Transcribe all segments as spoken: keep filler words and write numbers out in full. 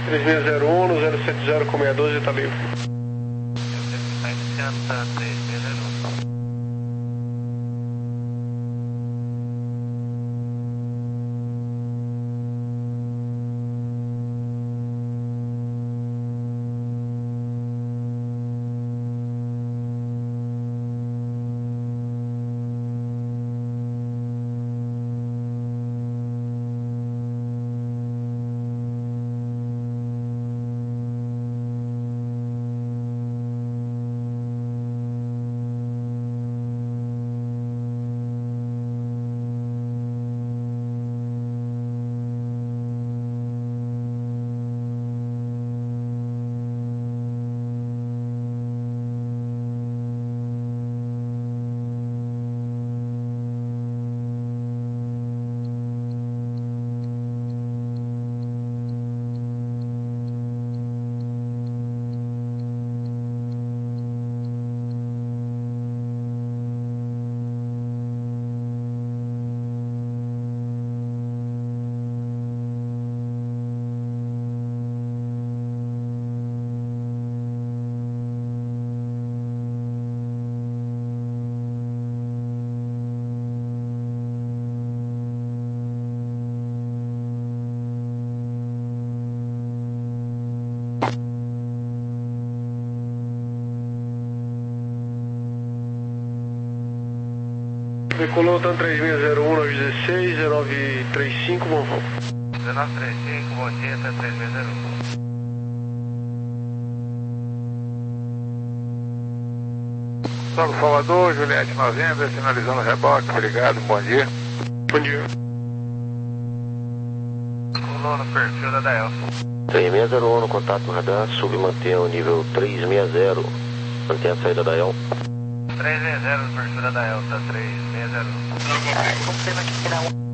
três seis zero um no zero sete zero com seis doze está livre. Está iniciando para três seis zero um. Decolou TAM três seis zero um nove um seis, um nove três cinco, bom voo. um nove três cinco, bom dia, TAM três seis zero um. São Salvador, Juliette Novembro, finalizando o reboque, obrigado, bom dia. Bom dia. Colou no perfil da Dael. três seis zero um no contato radar, submantenha o nível três seis zero, mantenha a saída da E L. três seis zero no perfil da Dael, tá três seis zero um. Confirma que será um.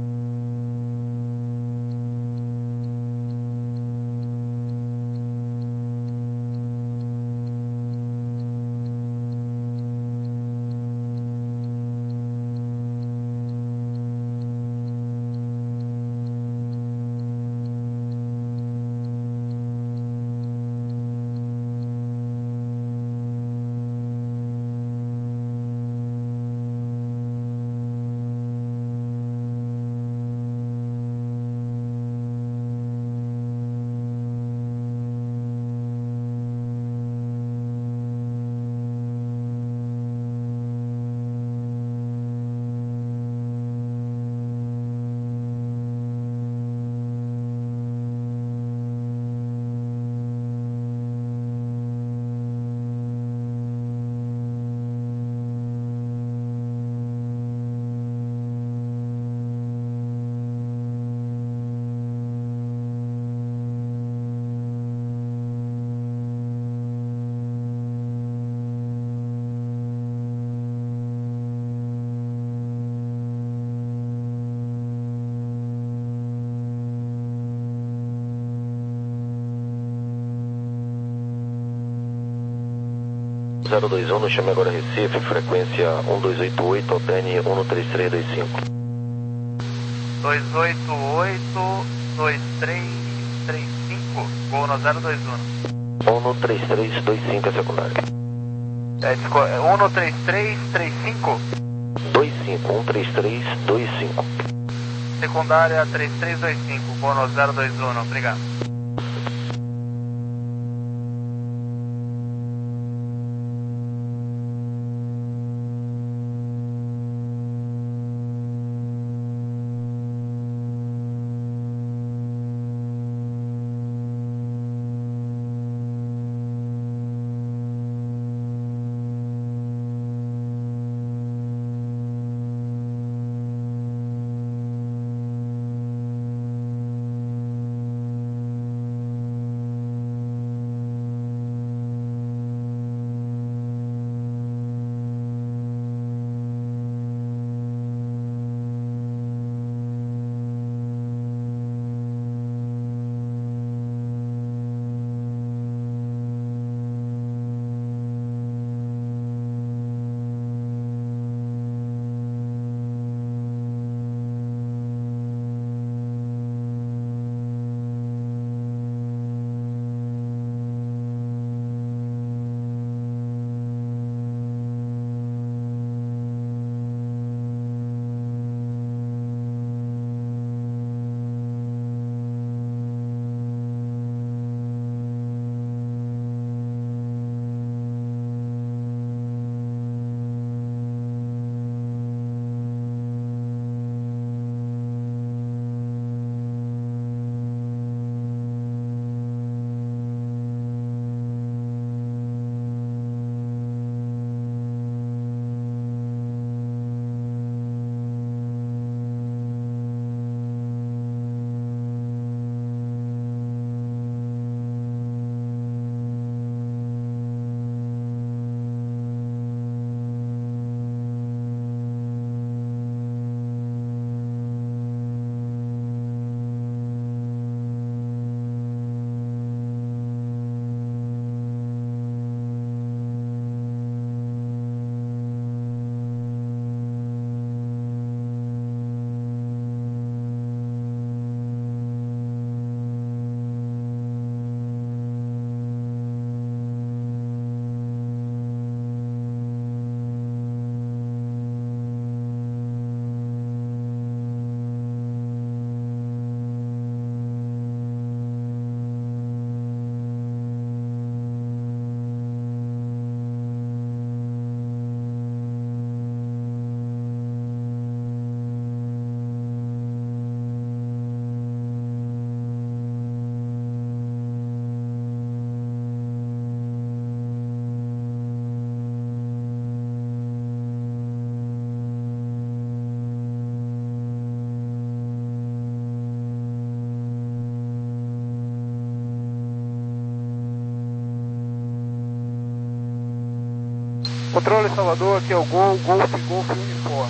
zero dois um, chame agora Recife, frequência um dois oito oito, alterne um três três dois cinco. dois oito oito, dois três três cinco, voo no zero dois um. um três três dois cinco é secundária. É, desculpa, é um três três três cinco? dois cinco, um três três dois cinco. Secundária três três dois cinco, voo no zero dois um, obrigado. Controle Salvador, aqui é o Gol, Golf, Golf Uniforme.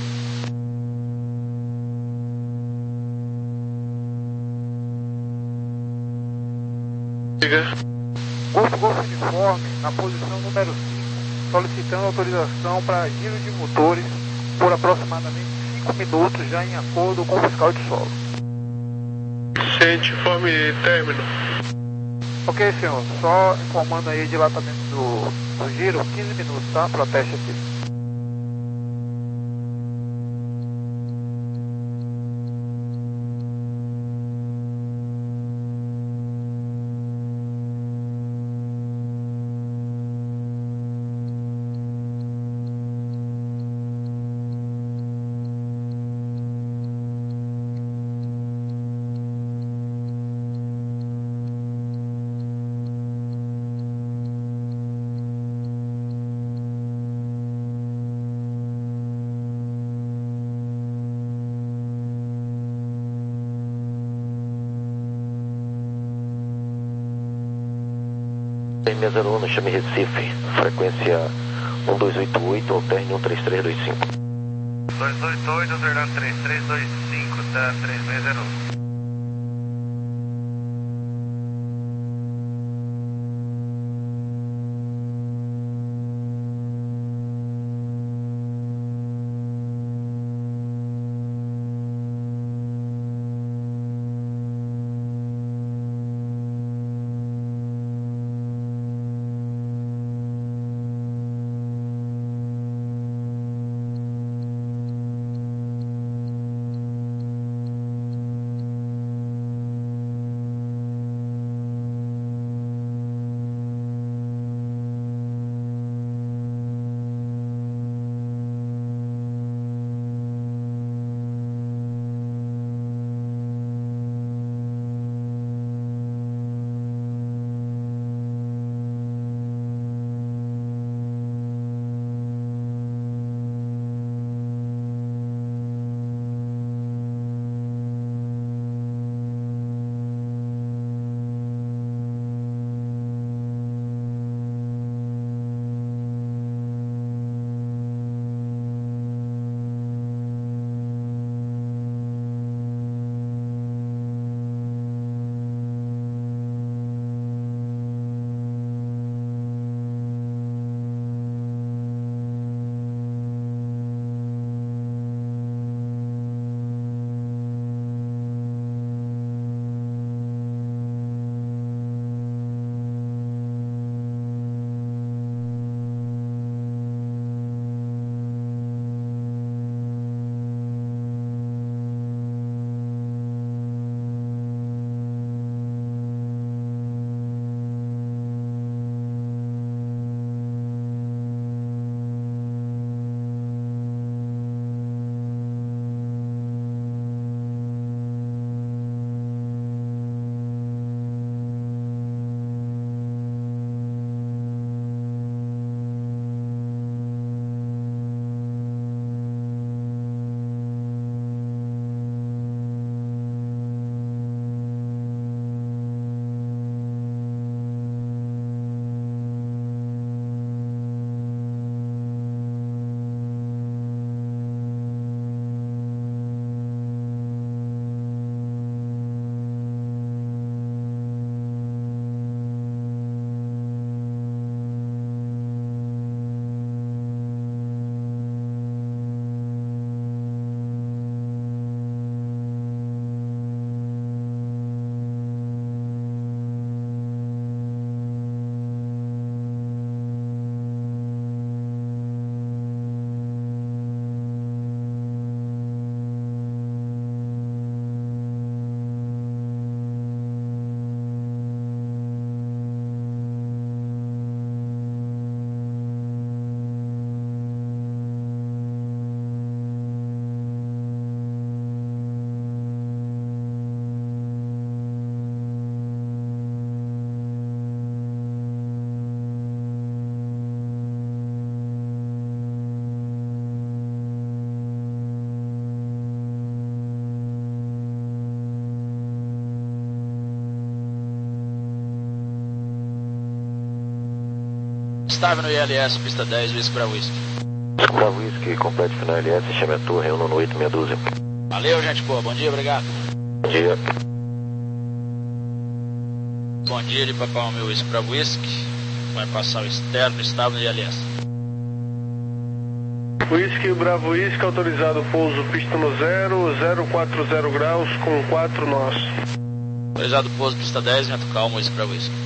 Diga. Golf, Golf Uniforme, na posição número cinco, solicitando autorização para giro de motores por aproximadamente cinco minutos, já em acordo com o fiscal de solo. Ciente, informe término. Ok, senhor, só informando aí dilatamento do, do giro, quinze minutos, tá? Para teste aqui. três seis zero um, chame Recife, frequência um dois oito oito, alterne um três três dois cinco. dois oito oito, alternando três três dois cinco, tá três seis zero um. estável no I L S, pista dez, Whisky Bravo Whisky. Bravo Whisky, complete final L S, chame a torre, reúna no oito meia dúzia. Valeu, gente boa, bom dia, obrigado. Bom dia. Bom dia de Papai Romeu Whisky Bravo Whisky. Vai passar o externo, estável no I L S. Whisky Bravo Whisky, autorizado pouso pista no zero, zero quatro zero graus com quatro nós. Autorizado pouso pista dez, vento calmo, Whisky Bravo Whisky.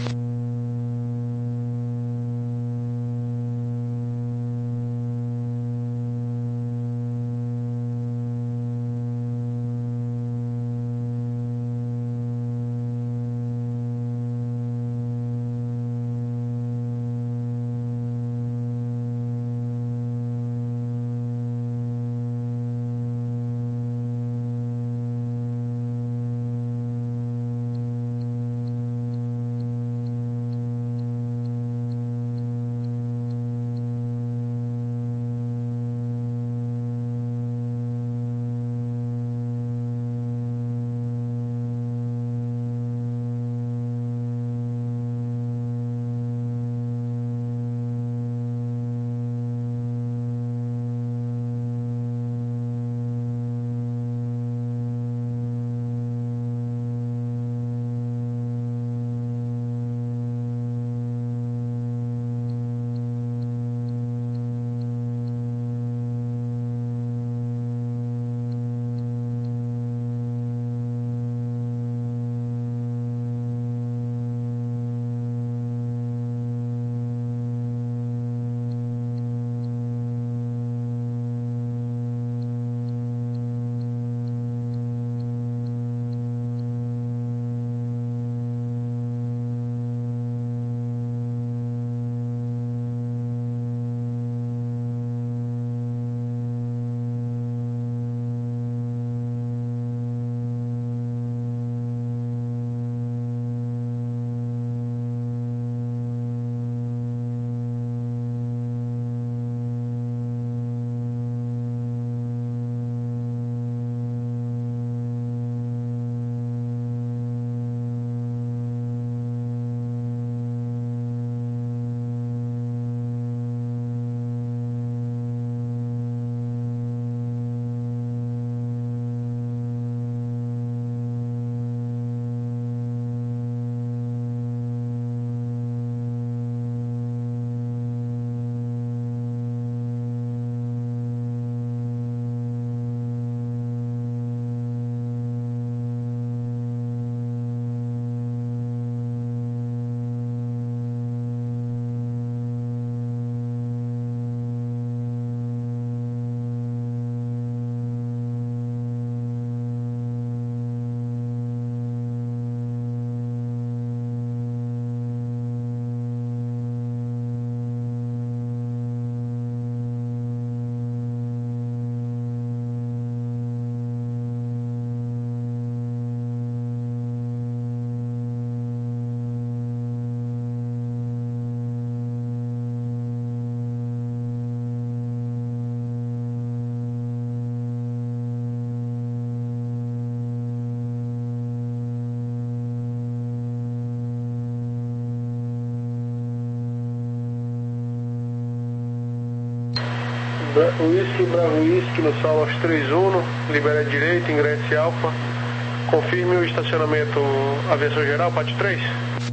Whisky Bravo Whisky no solo aos três um, libera a direita, ingresse Alfa. Confirme o estacionamento aviação geral, pátio três.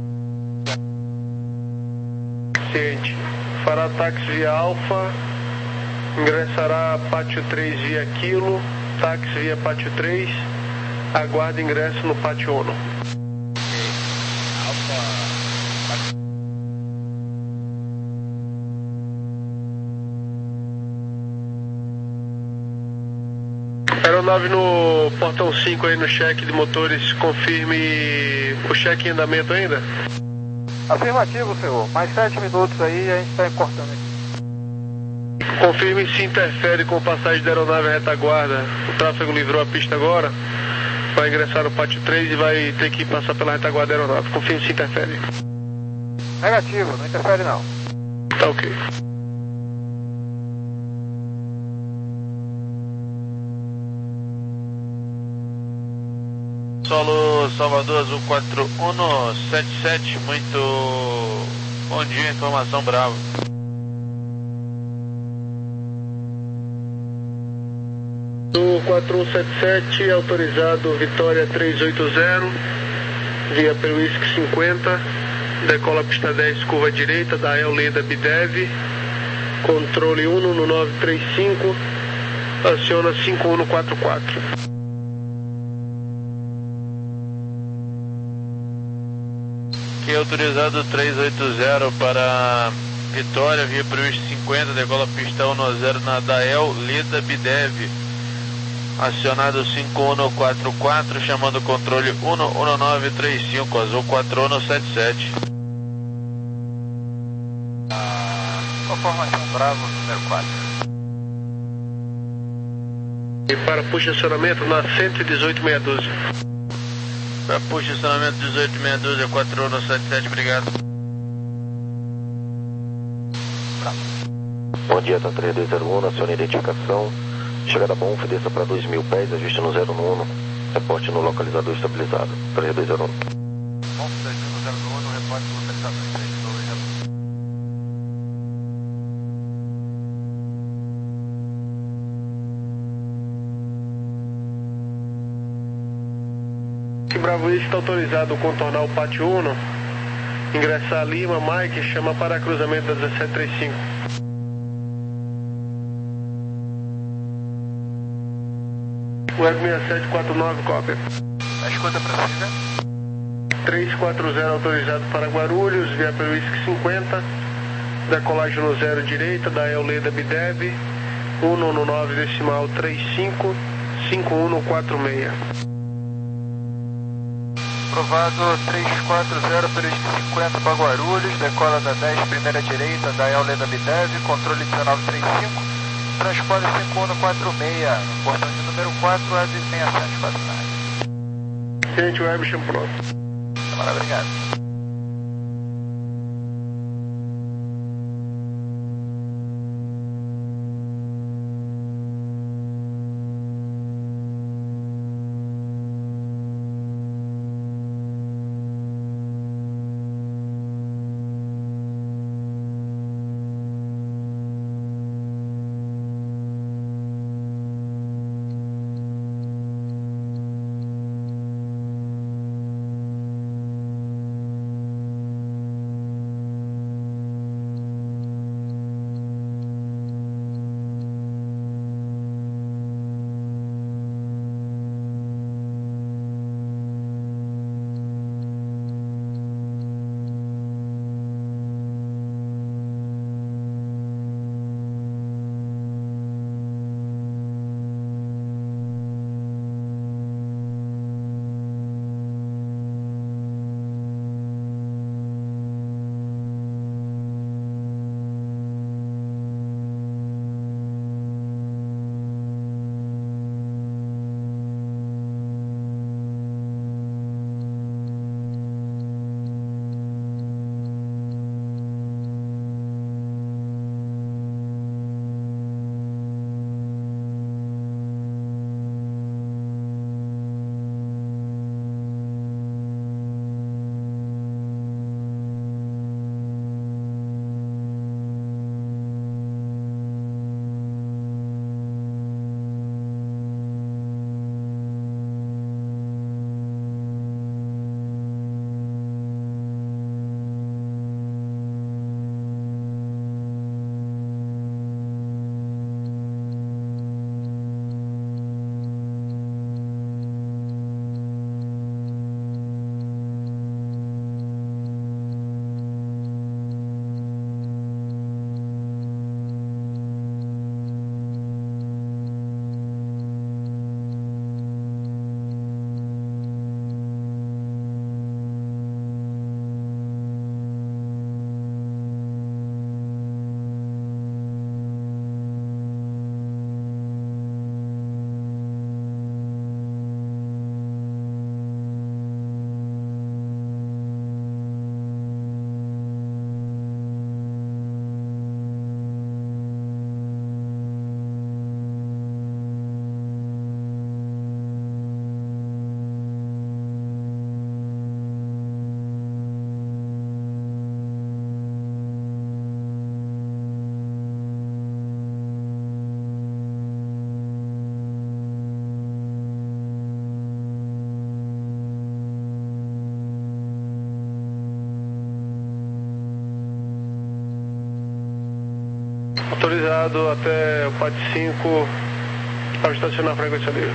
Ciente. Fará táxi via Alfa, ingressará pátio três via Kilo, táxi via pátio três, aguarde ingresso no pátio um. Aeronave no portão cinco aí no cheque de motores, confirme o cheque em andamento ainda? Afirmativo, senhor. Mais sete minutos aí e a gente está cortando aqui. Confirme se interfere com passagem da aeronave retaguarda. O tráfego livrou a pista agora. Vai ingressar no pátio três e vai ter que passar pela retaguarda da aeronave. Confirme se interfere. Negativo, não interfere não. Tá ok. Solo Salvador Azul quatro um sete sete, muito bom dia, informação Bravo. quatro um sete sete, autorizado Vitória três oito zero, via pelo Whisky cinquenta, decola pista dez, curva direita, da El Leda Bidev, controle um no nove três cinco, aciona cinco um quatro quatro. Aqui autorizado três oito zero para Vitória, via para o cinquenta, decola pista um no zero na Dael Leda Bidev, acionado cinco um quatro quatro, chamando o controle um um nove três cinco, azul quatro um sete sete. Conformação Bravo, número quatro. E para puxa acionamento na cento e dezoito meia dúzia. Para puxa acionamento dezoito meia dúzia, quatro um sete sete, obrigado. Bom dia, tá três dois zero um, aciona a identificação. Chegada bom, desça para dois mil pés, ajuste no zero um, reporte no localizador estabilizado. três dois zero um. Bom, três dois zero um, reporte no localizador três dois zero um. Que Bravo Whisky está autorizado a contornar o pátio um, ingressar Lima, Mike, chama para cruzamento da dezessete trinta e cinco. Web seis sete quatro nove, cópia. A escuta precisa. três quatro zero autorizado para Guarulhos, via pelo Whisky cinquenta, decolagem no zero direita, da El Leda Bidev, um no nove decimal três cinco, cinco um quatro seis. Aprovado três quatro zero pelo cinquenta para Guarulhos, decola da dez, primeira direita, da El Leda Bidev, controle dezenove trinta e cinco, transpole cinco um quatro seis, portão de número quatro, a seis sete quatro nove. Tenente Webster pronto. Câmara, obrigado. Autorizado até o pátio cinco ao estacionar a frequência livre.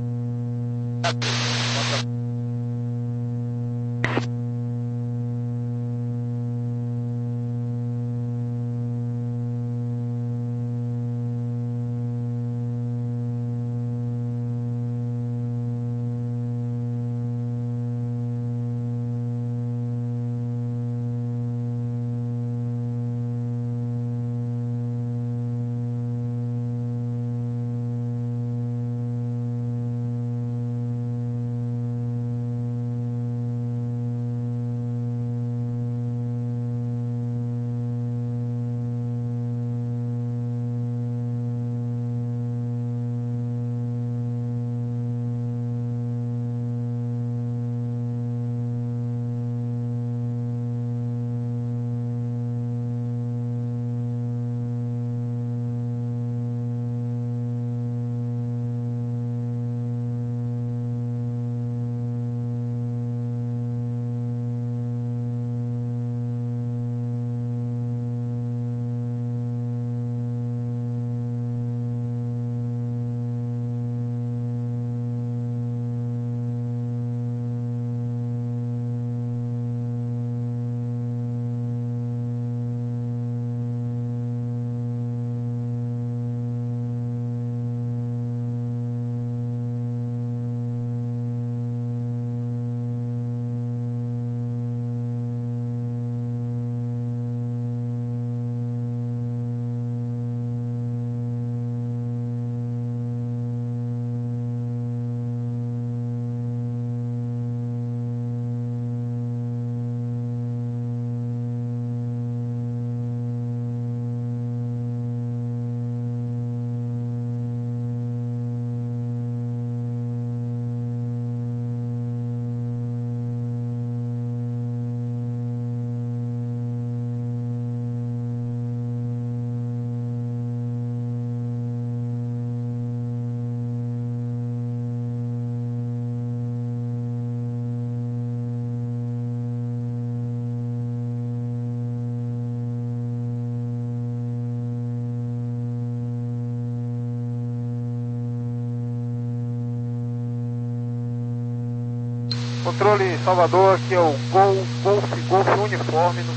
Controle Salvador, aqui é o Gol, Golf, Golf Uniforme, no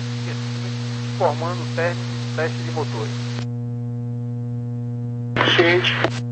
formando o término do teste de motores. Ciente.